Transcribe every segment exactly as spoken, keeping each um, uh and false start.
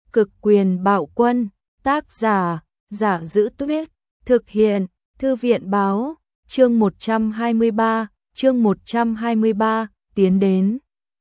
Cực quyền bạo quân, tác giả, Giả Giữ Tuyết, thực hiện, Thư viện báo, chương một trăm hai mươi ba, chương một trăm hai mươi ba, tiến đến.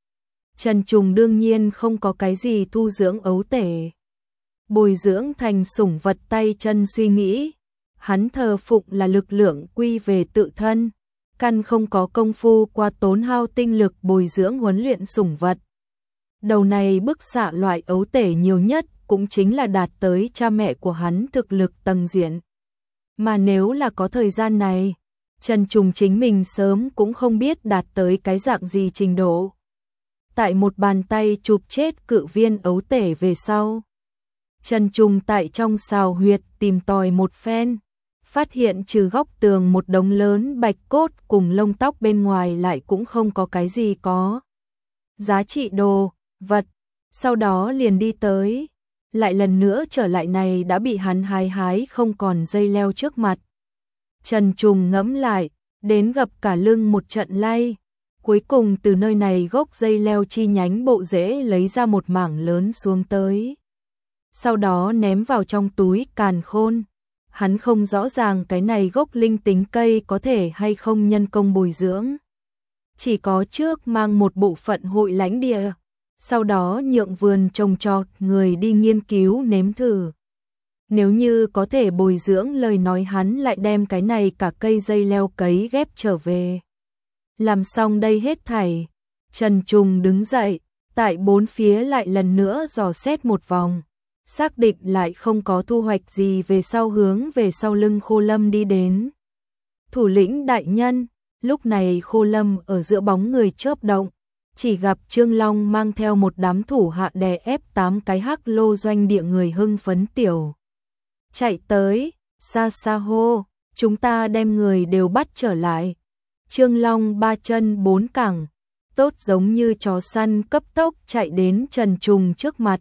Trần Trùng đương nhiên không có cái gì thu dưỡng ấu tể. Bồi dưỡng thành sủng vật tay chân suy nghĩ, hắn thờ phụng là lực lượng quy về tự thân, căn không có công phu qua tốn hao tinh lực bồi dưỡng huấn luyện sủng vật. Đầu này bức xạ loại ấu tể nhiều nhất cũng chính là đạt tới cha mẹ của hắn thực lực tầng diện. Mà nếu là có thời gian này, Trần Trùng chính mình sớm cũng không biết đạt tới cái dạng gì trình độ. Tại một bàn tay chụp chết cự viên ấu tể về sau, Trần Trùng tại trong sào huyệt tìm tòi một phen, phát hiện trừ góc tường một đống lớn bạch cốt cùng lông tóc bên ngoài lại cũng không có cái gì có giá trị đồ, vật. Sau đó liền đi tới, lại lần nữa trở lại này đã bị hắn hái hái không còn dây leo trước mặt. Trần Trùng ngẫm lại, đến gập cả lưng một trận lay, cuối cùng từ nơi này gốc dây leo chi nhánh bộ rễ lấy ra một mảng lớn xuống tới. Sau đó ném vào trong túi càn khôn. Hắn không rõ ràng cái này gốc linh tính cây có thể hay không nhân công bồi dưỡng. Chỉ có trước mang một bộ phận hội lãnh địa, sau đó nhượng vườn trồng trọt người đi nghiên cứu nếm thử. Nếu như có thể bồi dưỡng lời nói hắn lại đem cái này cả cây dây leo cấy ghép trở về. Làm xong đây hết thảy, Trần Trùng đứng dậy, tại bốn phía lại lần nữa dò xét một vòng, xác định lại không có thu hoạch gì về sau hướng về sau lưng Khô Lâm đi đến. Thủ lĩnh đại nhân, lúc này Khô Lâm ở giữa bóng người chớp động, chỉ gặp Trương Long mang theo một đám thủ hạ đè ép tám cái hắc lô doanh địa người hưng phấn tiểu. Chạy tới, xa xa hô, chúng ta đem người đều bắt trở lại. Trương Long ba chân bốn cẳng, tốt giống như chó săn cấp tốc chạy đến Trần Trùng trước mặt.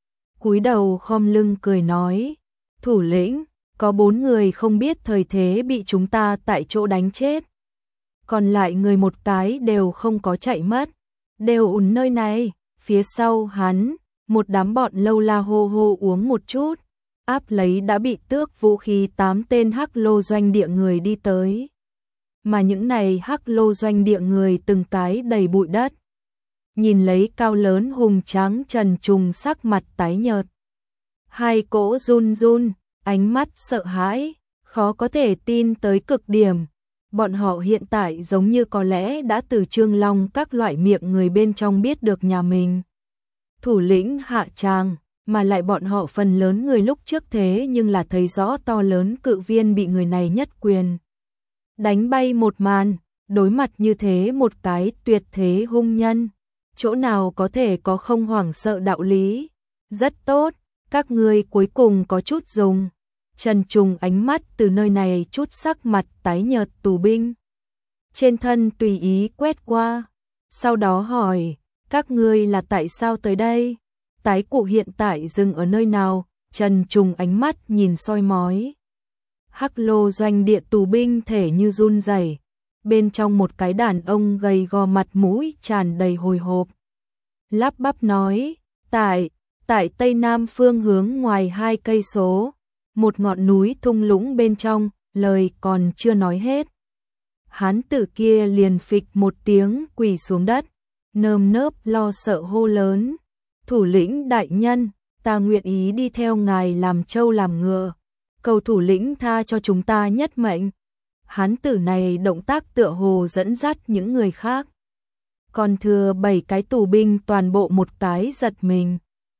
Cúi đầu khom lưng cười nói, thủ lĩnh, có bốn người không biết thời thế bị chúng ta tại chỗ đánh chết. Còn lại người một cái đều không có chạy mất, đều ùn nơi này. Phía sau hắn, một đám bọn lâu la hô hô uống một chút, áp lấy đã bị tước vũ khí tám tên hắc lô doanh địa người đi tới. Mà những này hắc lô doanh địa người từng cái đầy bụi đất. Nhìn lấy cao lớn hùng tráng Trần Trùng sắc mặt tái nhợt. Hai cỗ run run, ánh mắt sợ hãi, khó có thể tin tới cực điểm. Bọn họ hiện tại giống như có lẽ đã từ Trương Long các loại miệng người bên trong biết được nhà mình. Thủ lĩnh hạ tràng, mà lại bọn họ phần lớn người lúc trước thế nhưng là thấy rõ to lớn cự viên bị người này nhất quyền đánh bay một màn, đối mặt như thế một cái tuyệt thế hung nhân. Chỗ nào có thể có không hoảng sợ đạo lý. Rất tốt, các ngươi cuối cùng có chút dùng. Trần Trùng ánh mắt từ nơi này chút sắc mặt tái nhợt tù binh trên thân tùy ý quét qua, sau đó hỏi, các ngươi là tại sao tới đây? Tái cụ hiện tại dừng ở nơi nào? Trần Trùng ánh mắt nhìn soi mói. Hắc lô doanh địa tù binh thể như run rẩy, bên trong một cái đàn ông gầy gò mặt mũi tràn đầy hồi hộp. Lắp bắp nói, tại, tại tây nam phương hướng ngoài hai cây số, một ngọn núi thung lũng bên trong, lời còn chưa nói hết. Hán tử kia liền phịch một tiếng quỳ xuống đất, nơm nớp lo sợ hô lớn, thủ lĩnh đại nhân, ta nguyện ý đi theo ngài làm trâu làm ngựa, cầu thủ lĩnh tha cho chúng ta nhất mệnh. Hán tử này động tác tựa hồ dẫn dắt những người khác. Còn thừa bảy cái tù binh toàn bộ một cái giật mình.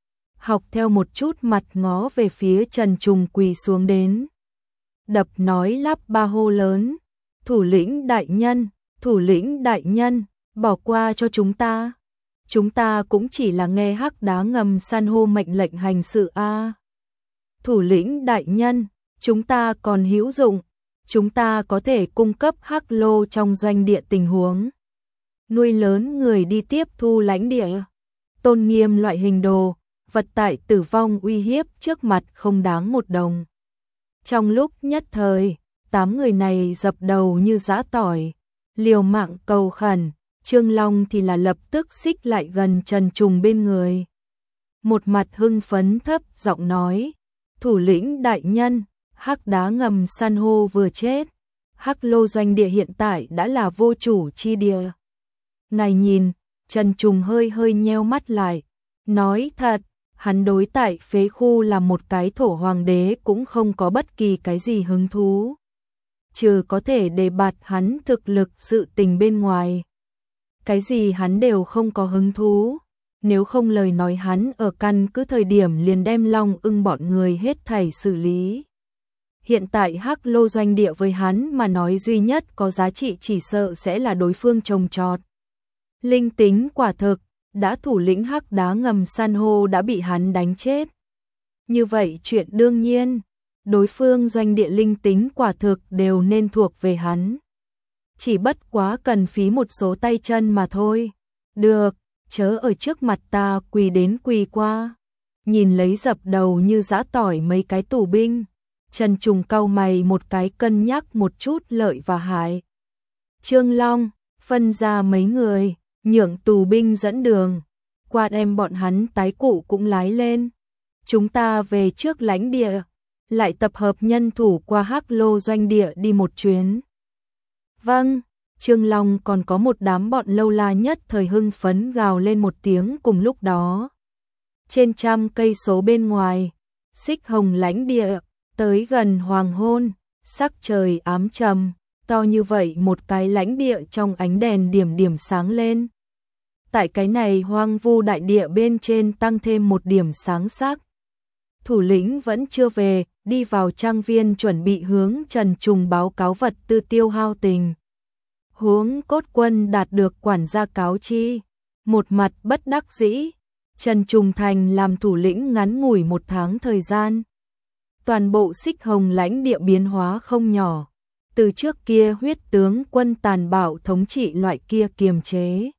Học theo một chút mặt ngó về phía Trần Trùng quỳ xuống đến. Đập nói lắp ba hô lớn. Thủ lĩnh đại nhân, thủ lĩnh đại nhân, bỏ qua cho chúng ta. Chúng ta cũng chỉ là nghe hắc đá ngầm san hô mệnh lệnh hành sự a. Thủ lĩnh đại nhân, chúng ta còn hữu dụng. Chúng ta có thể cung cấp hắc lô trong doanh địa tình huống. Nuôi lớn người đi tiếp thu lãnh địa. Tôn nghiêm loại hình đồ, vật tại tử vong uy hiếp trước mặt không đáng một đồng. Trong lúc nhất thời, tám người này dập đầu như giã tỏi, liều mạng cầu khẩn. Trương Long thì là lập tức xích lại gần Trần Trùng bên người. một mặt hưng phấn thấp giọng nói, thủ lĩnh đại nhân, hắc đá ngầm san hô vừa chết, hắc lô doanh địa hiện tại đã là vô chủ chi địa. Ngài nhìn, Trần Trùng hơi hơi nheo mắt lại, nói thật, hắn đối tại phế khu là một cái thổ hoàng đế cũng không có bất kỳ cái gì hứng thú. Trừ có thể đề bạt hắn thực lực sự tình bên ngoài. Cái gì hắn đều không có hứng thú. Nếu không lời nói hắn ở căn cứ thời điểm liền đem Long Ưng bọn người hết thảy xử lý. Hiện tại hắc lô doanh địa với hắn mà nói duy nhất có giá trị chỉ sợ sẽ là đối phương trồng trọt. Linh tính quả thực, đã thủ lĩnh hắc đá ngầm san hô đã bị hắn đánh chết. Như vậy chuyện đương nhiên, đối phương doanh địa linh tính quả thực đều nên thuộc về hắn. Chỉ bất quá cần phí một số tay chân mà thôi. Được, chớ ở trước mặt ta quỳ đến quỳ qua. Nhìn lấy dập đầu như giã tỏi mấy cái tù binh. Trần Trùng cau mày một cái cân nhắc một chút lợi và hại. Trương Long, phân ra mấy người, nhượng tù binh dẫn đường. Qua đem bọn hắn tái cụ cũng lái lên. Chúng ta về trước lãnh địa, lại tập hợp nhân thủ qua hắc lô doanh địa đi một chuyến. Vâng, Trương Long còn có một đám bọn lâu la nhất thời hưng phấn gào lên một tiếng cùng lúc đó. Trên trăm cây số bên ngoài, xích hồng lãnh địa, tới gần hoàng hôn, sắc trời ám trầm, to như vậy một cái lãnh địa trong ánh đèn điểm điểm sáng lên. Tại cái này hoang vu đại địa bên trên tăng thêm một điểm sáng sắc. Thủ lĩnh vẫn chưa về, đi vào trang viên chuẩn bị hướng Trần Trùng báo cáo vật tư tiêu hao tình. Huống cốt quân đạt được quản gia cáo chi, một mặt bất đắc dĩ, Trần Trùng thành làm thủ lĩnh ngắn ngủi một tháng thời gian. Toàn bộ xích hồng lãnh địa biến hóa không nhỏ, từ trước kia huyết tướng quân tàn bạo thống trị loại kia kiềm chế.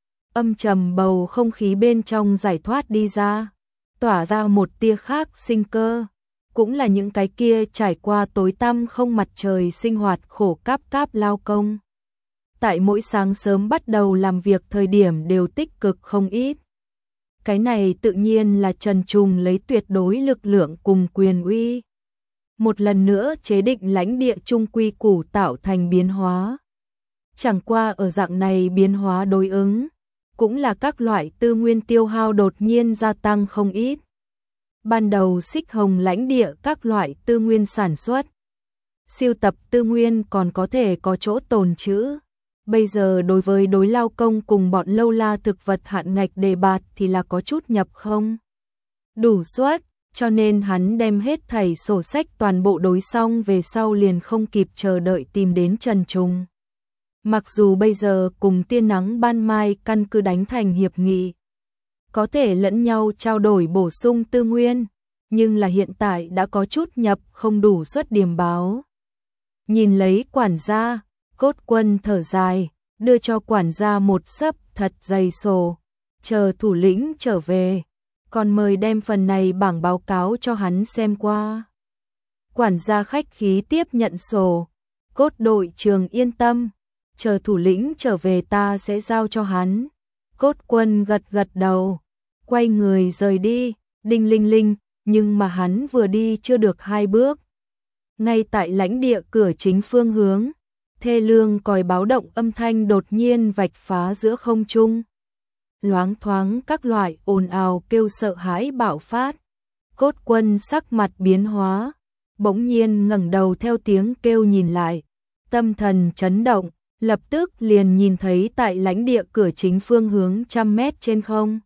Âm trầm bầu không khí bên trong giải thoát đi ra, tỏa ra một tia khác sinh cơ, cũng là những cái kia trải qua tối tăm không mặt trời sinh hoạt khổ cáp cáp lao công. Tại mỗi sáng sớm bắt đầu làm việc thời điểm đều tích cực không ít. Cái này tự nhiên là Trần Trùng lấy tuyệt đối lực lượng cùng quyền uy. Một lần nữa chế định lãnh địa trung quy củ tạo thành biến hóa. Chẳng qua ở dạng này biến hóa đối ứng, cũng là các loại tư nguyên tiêu hao đột nhiên gia tăng không ít. Ban đầu xích hồng lãnh địa các loại tư nguyên sản xuất, siêu tập tư nguyên còn có thể có chỗ tồn trữ. Bây giờ đối với đối lao công cùng bọn lâu la thực vật hạn ngạch đề bạt thì là có chút nhập không đủ suất, cho nên hắn đem hết thảy sổ sách toàn bộ đối xong về sau liền không kịp chờ đợi tìm đến Trần Trùng. Mặc dù bây giờ cùng tiên nắng ban mai căn cứ đánh thành hiệp nghị, có thể lẫn nhau trao đổi bổ sung tư nguyên, nhưng là hiện tại đã có chút nhập không đủ suất điểm báo. Nhìn lấy quản gia, cốt quân thở dài, đưa cho quản gia một xấp thật dày sổ, chờ thủ lĩnh trở về, còn mời đem phần này bảng báo cáo cho hắn xem qua. Quản gia khách khí tiếp nhận sổ, cốt đội trường yên tâm, chờ thủ lĩnh trở về ta sẽ giao cho hắn. Cốt quân gật gật đầu, quay người rời đi, đinh linh linh, nhưng mà hắn vừa đi chưa được hai bước. Ngay tại lãnh địa cửa chính phương hướng, thê lương còi báo động âm thanh đột nhiên vạch phá giữa không trung. Loáng thoáng các loại ồn ào kêu sợ hãi bạo phát. Cốt quân sắc mặt biến hóa, bỗng nhiên ngẩng đầu theo tiếng kêu nhìn lại, tâm thần chấn động, lập tức liền nhìn thấy tại lãnh địa cửa chính phương hướng trăm mét trên không.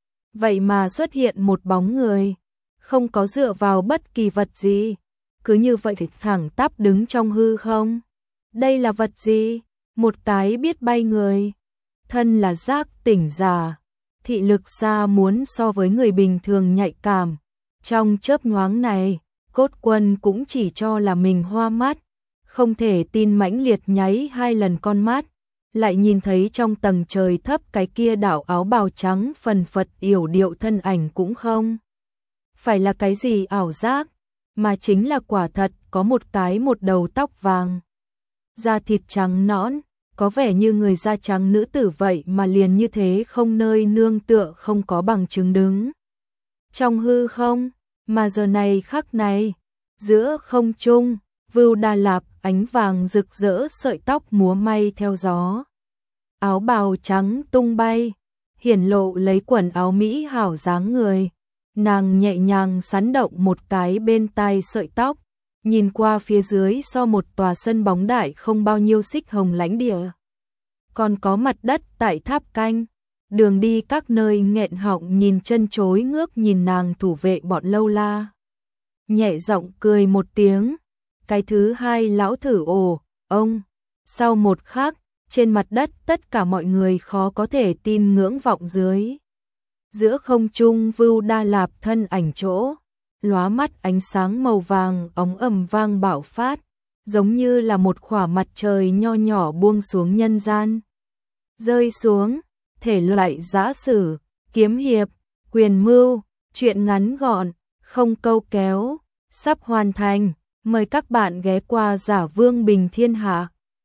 Vậy mà xuất hiện một bóng người, không có dựa vào bất kỳ vật gì, cứ như vậy thì thẳng tắp đứng trong hư không. Đây là vật gì? Một cái biết bay người. Thân là giác tỉnh giả, thị lực xa muốn so với người bình thường nhạy cảm. Trong chớp nhoáng này, cốt quân cũng chỉ cho là mình hoa mắt, không thể tin mãnh liệt nháy hai lần con mắt, lại nhìn thấy trong tầng trời thấp cái kia đạo áo bào trắng phần phật yểu điệu thân ảnh cũng không phải là cái gì ảo giác, mà chính là quả thật có một cái một đầu tóc vàng, da thịt trắng nõn, có vẻ như người da trắng nữ tử vậy mà liền như thế không nơi nương tựa không có bằng chứng đứng. Trong hư không, mà giờ này khắc này, giữa không trung, Vưu Đà Lạp ánh vàng rực rỡ sợi tóc múa may theo gió. Áo bào trắng tung bay, hiển lộ lấy quần áo mỹ hảo dáng người. Nàng nhẹ nhàng sắn động một cái bên tai sợi tóc, nhìn qua phía dưới so một tòa sân bóng đại không bao nhiêu xích hồng lãnh địa. Còn có mặt đất tại tháp canh, đường đi các nơi nghẹn họng nhìn chân chối ngước nhìn nàng thủ vệ bọn lâu la. Nhẹ giọng cười một tiếng, cái thứ hai lão thử ồ, ông. Sau một khắc, trên mặt đất tất cả mọi người khó có thể tin ngưỡng vọng dưới. Giữa không trung Vưu Đa Lạp thân ảnh chỗ, lóa mắt ánh sáng màu vàng óng ầm vang bạo phát, giống như là một khỏa mặt trời nho nhỏ buông xuống nhân gian. Rơi xuống, thể loại giã sử, kiếm hiệp, quyền mưu, truyện ngắn gọn, không câu kéo, sắp hoàn thành, mời các bạn ghé qua Giả Vương Bình Thiên Hạ.